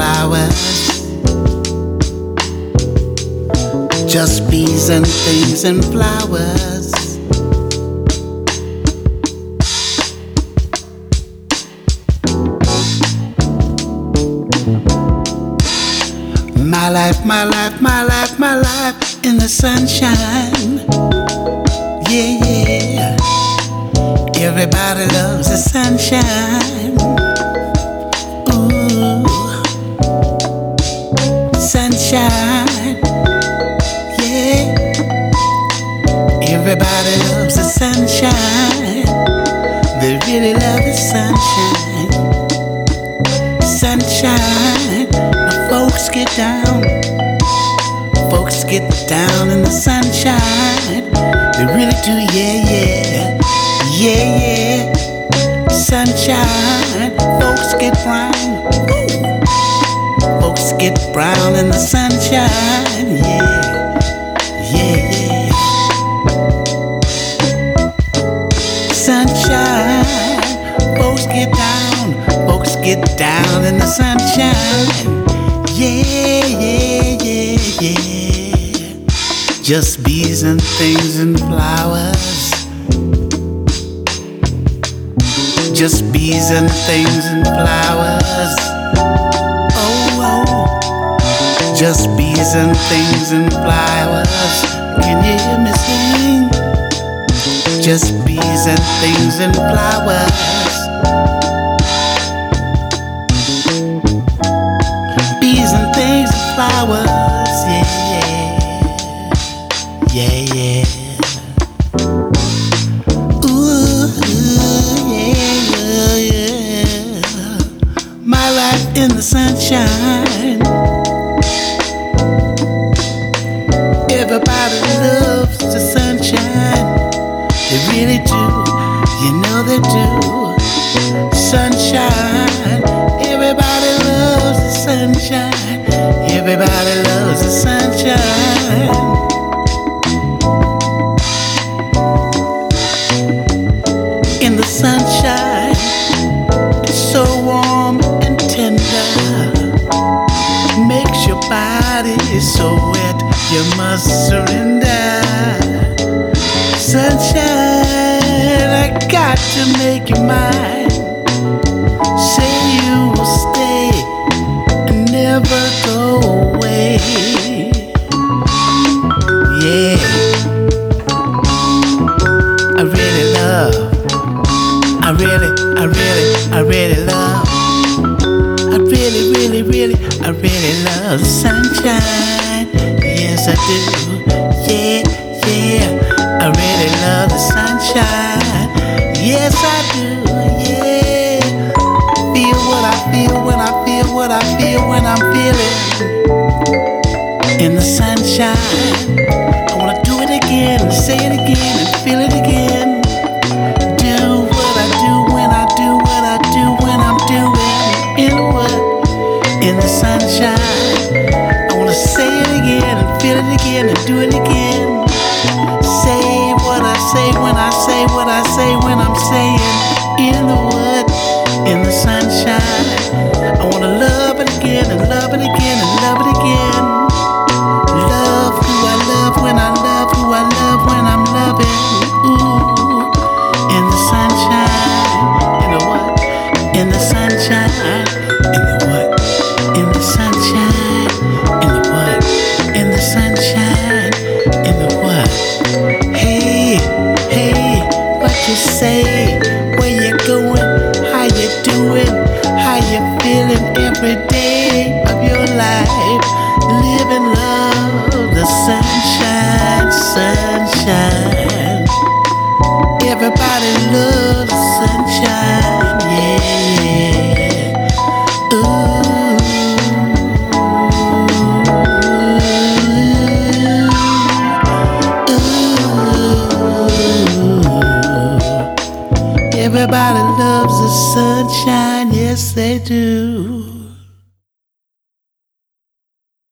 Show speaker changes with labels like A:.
A: flowers, just bees and things and flowers. My life, my life, my life, my life in the sunshine. Yeah, yeah. Everybody loves the sunshine. Ooh, sunshine. Yeah. Everybody loves the sunshine. They really love the sunshine. Sunshine. Now folks get down. Folks get down in the sunshine. They really do, yeah, yeah. Yeah, yeah. Sunshine. Folks get brown. Ooh. Folks get brown in the sunshine. Yeah. Yeah, yeah. Sunshine. Folks get down. Folks get down in the sunshine. Yeah, yeah, yeah, yeah. Just bees and things and flowers. Just bees and things and flowers. Oh, oh. Just bees and things and flowers. Can you hear me sing? Just bees and things and flowers. Bees and things and flowers. Yeah, yeah, yeah. In the sunshine, everybody loves the sunshine. They really do, you know they do. Sunshine, everybody loves the sunshine. Everybody loves the sunshine. In the sunshine, it's so warm and tender, makes your body so wet, you must surrender. Sunshine, I got to make you mine. Say you will stay and never go away. Yeah, I really love, I really love, I really love the sunshine. Yes, I do. Yeah, yeah. I really love the sunshine. Yes, I do. Yeah. Feel what I feel when I feel what I feel when I'm feeling in the sunshine. I wanna do it again and say it again and feel it again. Do what I do when I do what I do when I'm doing in the world. In the sunshine, I wanna say it again and feel it again and do it again.